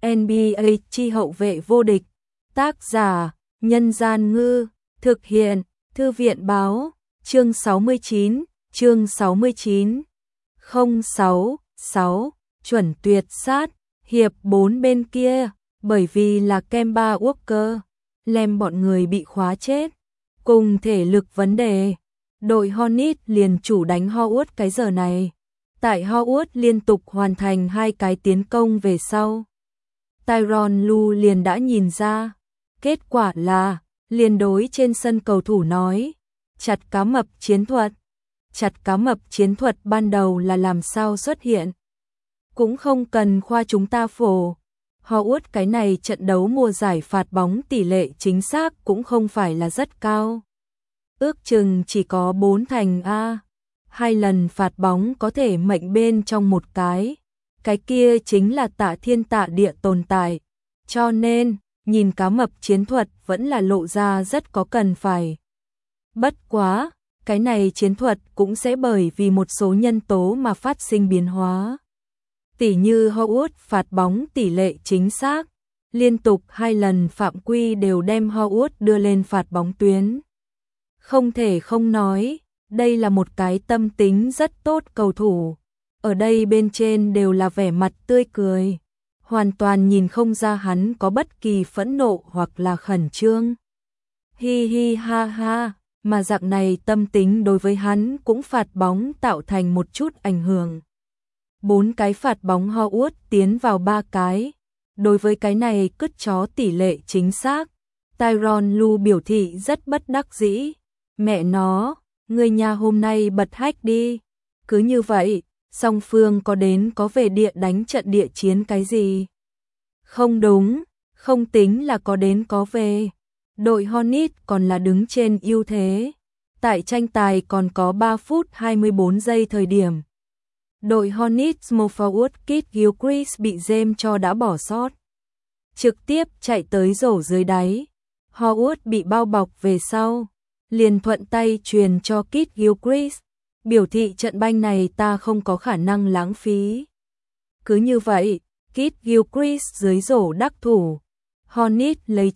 NBA chi hậu vệ vô địch. Tác giả: Nhân Gian Ngư. Thực hiện: Thư viện Báo. Chương 69. Chương 69. 066. Chuẩn tuyệt sát. Hiệp 4 bên kia, bởi vì là Kemba Walker, Lem bọn người bị khóa chết. Cùng thể lực vấn đề, đội Hornets liền chủ đánh Howard cái giờ này. Tại Howard liên tục hoàn thành 2 cái tiến công về sau, Tyronn Lue liền đã nhìn ra. Kết quả là, liền đối trên sân cầu thủ nói, chặt cá mập chiến thuật. Chặt cá mập chiến thuật ban đầu là làm sao xuất hiện? Cũng không cần khoa chúng ta phổ. Howard cái này trận đấu mùa giải phạt bóng tỷ lệ chính xác cũng không phải là rất cao. Ước chừng chỉ có 4 thành A. 2 lần phạt bóng có thể mệnh bên trong một cái. Cái kia chính là tạ thiên tạ địa tồn tại. Cho nên, nhìn cá mập chiến thuật vẫn là lộ ra rất có cần phải. Bất quá, cái này chiến thuật cũng sẽ bởi vì một số nhân tố mà phát sinh biến hóa. Tỉ như Howard phạt bóng tỷ lệ chính xác, liên tục 2 lần phạm quy đều đem Howard đưa lên phạt bóng tuyến. Không thể không nói, đây là một cái tâm tính rất tốt cầu thủ. Ở đây bên trên đều là vẻ mặt tươi cười, hoàn toàn nhìn không ra hắn có bất kỳ phẫn nộ hoặc là khẩn trương. Hi hi ha ha, mà dạng này tâm tính đối với hắn cũng phạt bóng tạo thành một chút ảnh hưởng. 4 cái phạt bóng Howard tiến vào 3 cái. Đối với cái này cứt chó tỷ lệ chính xác, Tyronn Lue biểu thị rất bất đắc dĩ. Mẹ nó, người nhà hôm nay bật hack đi. Cứ như vậy, song phương có đến có về địa đánh trận địa chiến cái gì? Không đúng, không tính là có đến có về. Đội Hornets còn là đứng trên ưu thế. Tại tranh tài còn có 3 phút 24 giây thời điểm, đội Hornets small forward Kit Gilchrist bị James cho đã bỏ sót. Trực tiếp chạy tới rổ dưới đáy. Howard bị bao bọc về sau, liền thuận tay truyền cho Kit Gilchrist, biểu thị trận banh này ta không có khả năng lãng phí. Cứ như vậy, Kit Gilchrist dưới rổ đắc thủ. Hornets lấy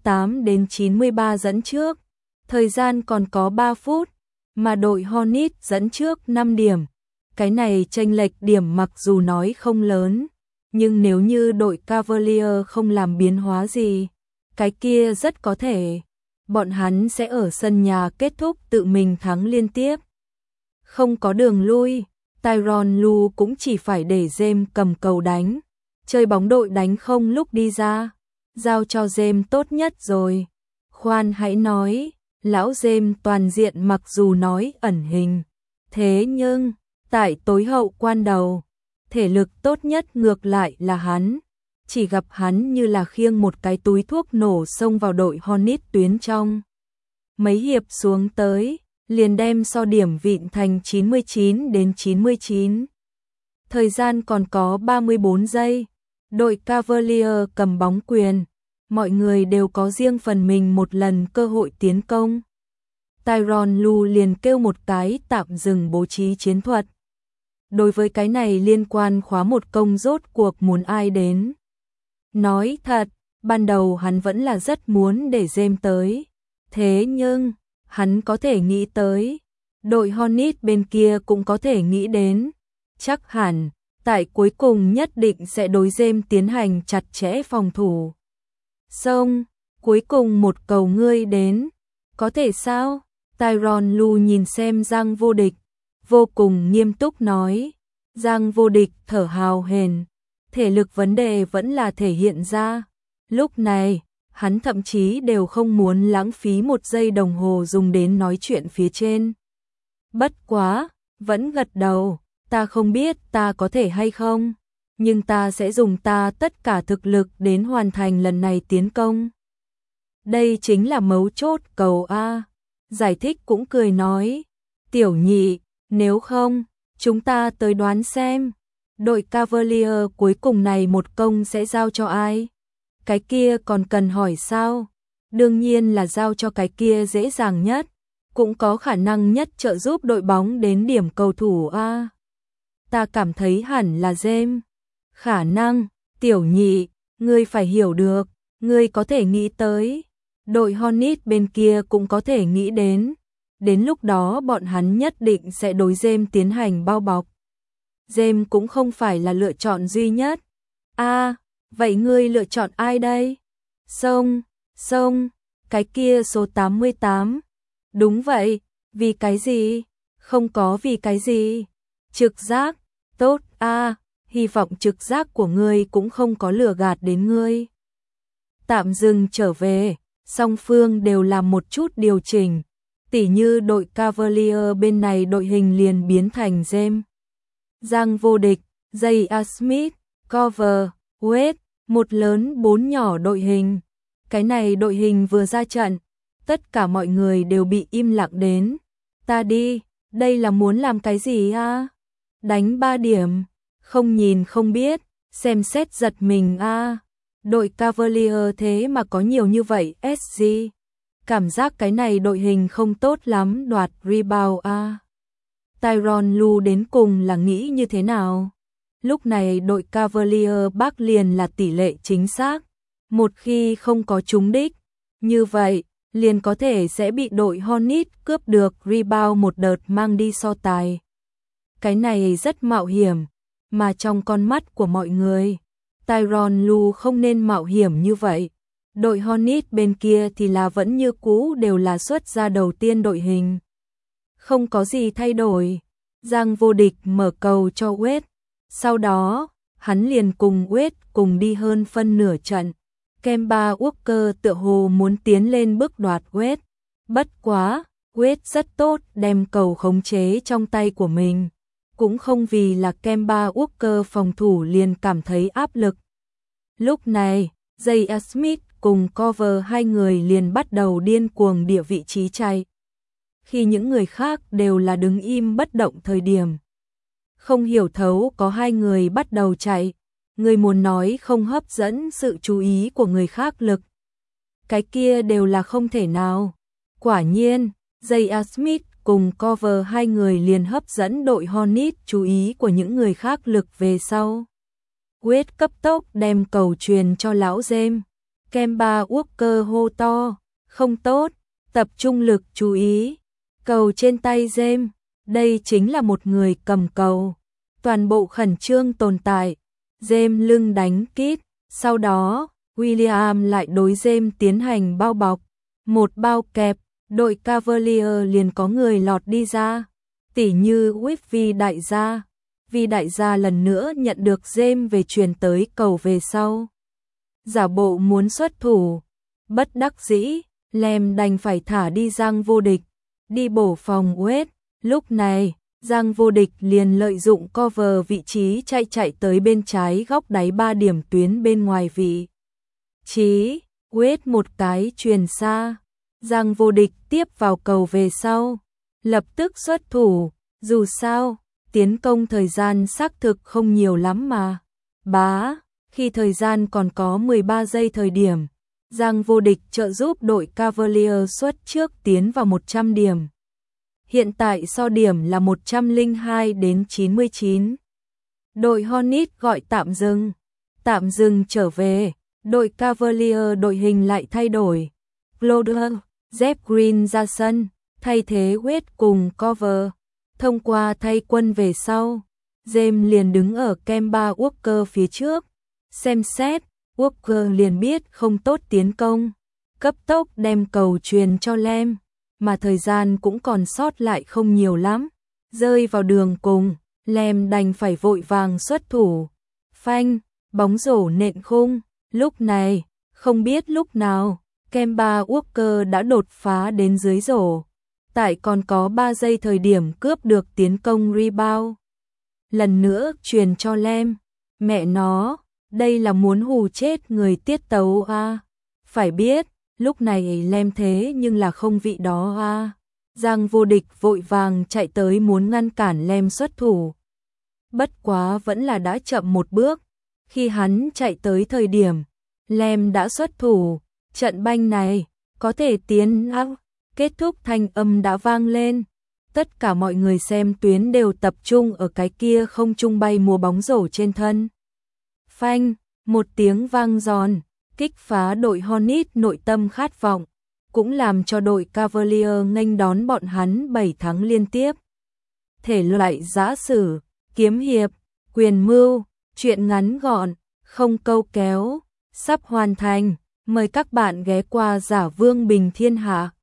98-93 dẫn trước. Thời gian còn có 3 phút, mà đội Hornets dẫn trước 5 điểm. Cái này chênh lệch điểm mặc dù nói không lớn, nhưng nếu như đội Cavaliers không làm biến hóa gì, cái kia rất có thể bọn hắn sẽ ở sân nhà kết thúc tự mình thắng liên tiếp. Không có đường lui, Tyronn Lue cũng chỉ phải để James cầm cầu đánh. Chơi bóng đội đánh không lúc đi ra, giao cho James tốt nhất rồi. Khoan hãy nói, lão James toàn diện mặc dù nói ẩn hình, thế nhưng tại tối hậu quan đầu, thể lực tốt nhất ngược lại là hắn. Chỉ gặp hắn như là khiêng một cái túi thuốc nổ xông vào đội Hornets tuyến trong. Mấy hiệp xuống tới, liền đem so điểm vịn thành 99-99. Thời gian còn có 34 giây. Đội Cavaliers cầm bóng quyền. Mọi người đều có riêng phần mình một lần cơ hội tiến công. Tyronn Lue liền kêu một cái tạm dừng bố trí chiến thuật. Đối với cái này liên quan khóa một công rốt cuộc muốn ai đến. Nói thật, ban đầu hắn vẫn là rất muốn để James tới. Thế nhưng, hắn có thể nghĩ tới. Đội Hornets bên kia cũng có thể nghĩ đến. Chắc hẳn, tại cuối cùng nhất định sẽ đối James tiến hành chặt chẽ phòng thủ. Xong, cuối cùng một cầu ngươi đến. Có thể sao? Tyronn Lue nhìn xem Giang Vô Địch, vô cùng nghiêm túc nói. Giang Vô Địch thở hào hển, thể lực vấn đề vẫn là thể hiện ra. Lúc này, hắn thậm chí đều không muốn lãng phí 1 giây đồng hồ dùng đến nói chuyện phía trên. Bất quá, vẫn gật đầu, ta không biết ta có thể hay không, nhưng ta sẽ dùng ta tất cả thực lực đến hoàn thành lần này tiến công. Đây chính là mấu chốt cầu A. Giải thích cũng cười nói, tiểu nhị, nếu không, chúng ta tới đoán xem, đội Cavaliers cuối cùng này một công sẽ giao cho ai? Cái kia còn cần hỏi sao? Đương nhiên là giao cho cái kia dễ dàng nhất, cũng có khả năng nhất trợ giúp đội bóng đến điểm cầu thủ A. Ta cảm thấy hẳn là James. Khả năng, tiểu nhị, Ngươi phải hiểu được, ngươi có thể nghĩ tới, đội Hornet bên kia cũng có thể nghĩ đến lúc đó bọn hắn nhất định sẽ đối James tiến hành bao bọc. James cũng không phải là lựa chọn duy nhất. Vậy ngươi lựa chọn ai đây? Song, cái kia số 88. Đúng vậy, vì cái gì? Không có vì cái gì. Trực giác, tốt hy vọng trực giác của ngươi cũng không có lừa gạt đến ngươi. Tạm dừng trở về, song phương đều làm một chút điều chỉnh, tỉ như đội Cavalier bên này đội hình liền biến thành James, Giang vô địch, J.A. Smith, Cover, Wade, một lớn bốn nhỏ đội hình. Cái này đội hình vừa ra trận, tất cả mọi người đều bị im lặng đến. Ta đi, đây là muốn làm cái gì Đánh 3 điểm, không nhìn không biết, xem xét giật mình Đội Cavalier thế mà có nhiều như vậy SG. Cảm giác cái này đội hình không tốt lắm, đoạt rebound Tyronn Lue đến cùng là nghĩ như thế nào? Lúc này đội Cavalier Bắc liền là tỷ lệ chính xác. Một khi không có trúng đích, như vậy, liền có thể sẽ bị đội Hornet cướp được rebound một đợt mang đi so tài. Cái này rất mạo hiểm, mà trong con mắt của mọi người, Tyronn Lue không nên mạo hiểm như vậy. Đội Hornet bên kia thì là vẫn như cũ đều là xuất ra đầu tiên đội hình. Không có gì thay đổi. Giang vô địch mở cầu cho Wade. Sau đó, hắn liền cùng Wade cùng đi hơn phân nửa trận. Kemba Walker tựa hồ muốn tiến lên bước đoạt Wade. Bất quá, Wade rất tốt đem cầu khống chế trong tay của mình. Cũng không vì là Kemba Walker phòng thủ liền cảm thấy áp lực. Lúc này, J.A. Smith cùng Cover hai người liền bắt đầu điên cuồng địa vị trí chạy. Khi những người khác đều là đứng im bất động thời điểm. Không hiểu thấu có hai người bắt đầu chạy. Người muốn nói không hấp dẫn sự chú ý của người khác lực. Cái kia đều là không thể nào. Quả nhiên, J.A. Smith cùng Cover hai người liền hấp dẫn đội Hornet chú ý của những người khác lực về sau. Wade cấp tốc đem cầu truyền cho lão James. Kemba Walker hô to, không tốt, tập trung lực chú ý. Cầu trên tay James, đây chính là một người cầm cầu. Toàn bộ khẩn trương tồn tại. James lưng đánh kít, sau đó, William lại đối James tiến hành bao bọc. Một bao kẹp, đội Cavalier liền có người lọt đi ra. Tỉ như Whitby đại gia. Vì đại gia lần nữa nhận được James về truyền tới cầu về sau. Giả bộ muốn xuất thủ. Bất đắc dĩ, Lem đành phải thả đi Giang vô địch. Đi bổ phòng Wade. Lúc này, Giang vô địch liền lợi dụng cover vị trí chạy tới bên trái góc đáy 3 điểm tuyến bên ngoài vị trí. Wade một cái truyền xa. Giang vô địch tiếp vào cầu về sau. Lập tức xuất thủ. Dù sao, tiến công thời gian xác thực không nhiều lắm mà. Khi thời gian còn có 13 giây thời điểm, Giang vô địch trợ giúp đội Cavalier xuất trước tiến vào 100 điểm. Hiện tại so điểm là 102 đến 99. Đội Hornet gọi tạm dừng. Tạm dừng trở về, đội Cavalier đội hình lại thay đổi. Cloder, Jeff Green ra sân, thay thế Wade cùng Cover. Thông qua thay quân về sau, James liền đứng ở Kemba Walker phía trước. Xem xét, Walker liền biết không tốt tiến công. Cấp tốc đem cầu truyền cho Lem, mà thời gian cũng còn sót lại không nhiều lắm. Rơi vào đường cùng, Lem đành phải vội vàng xuất thủ. Phanh, bóng rổ nện khung. Lúc này, không biết lúc nào, Kemba Walker đã đột phá đến dưới rổ. Tại còn có 3 giây thời điểm cướp được tiến công rebound. Lần nữa truyền cho Lem. Mẹ nó, đây là muốn hù chết người tiết tấu Phải biết, lúc này Lem thế nhưng là không vị đó Giang vô địch vội vàng chạy tới muốn ngăn cản Lem xuất thủ. Bất quá vẫn là đã chậm một bước. Khi hắn chạy tới thời điểm, Lem đã xuất thủ. Trận banh này, có thể tiến kết thúc thanh âm đã vang lên. Tất cả mọi người xem tuyến đều tập trung ở cái kia không trung bay múa bóng rổ trên thân. Phanh, Một tiếng vang giòn, kích phá đội Hornet nội tâm khát vọng, cũng làm cho đội Cavalier nghênh đón bọn hắn 7 thắng liên tiếp. Thể loại giã sử, kiếm hiệp, quyền mưu, truyện ngắn gọn, không câu kéo, sắp hoàn thành. Mời các bạn ghé qua Giả Vương Bình Thiên Hạ.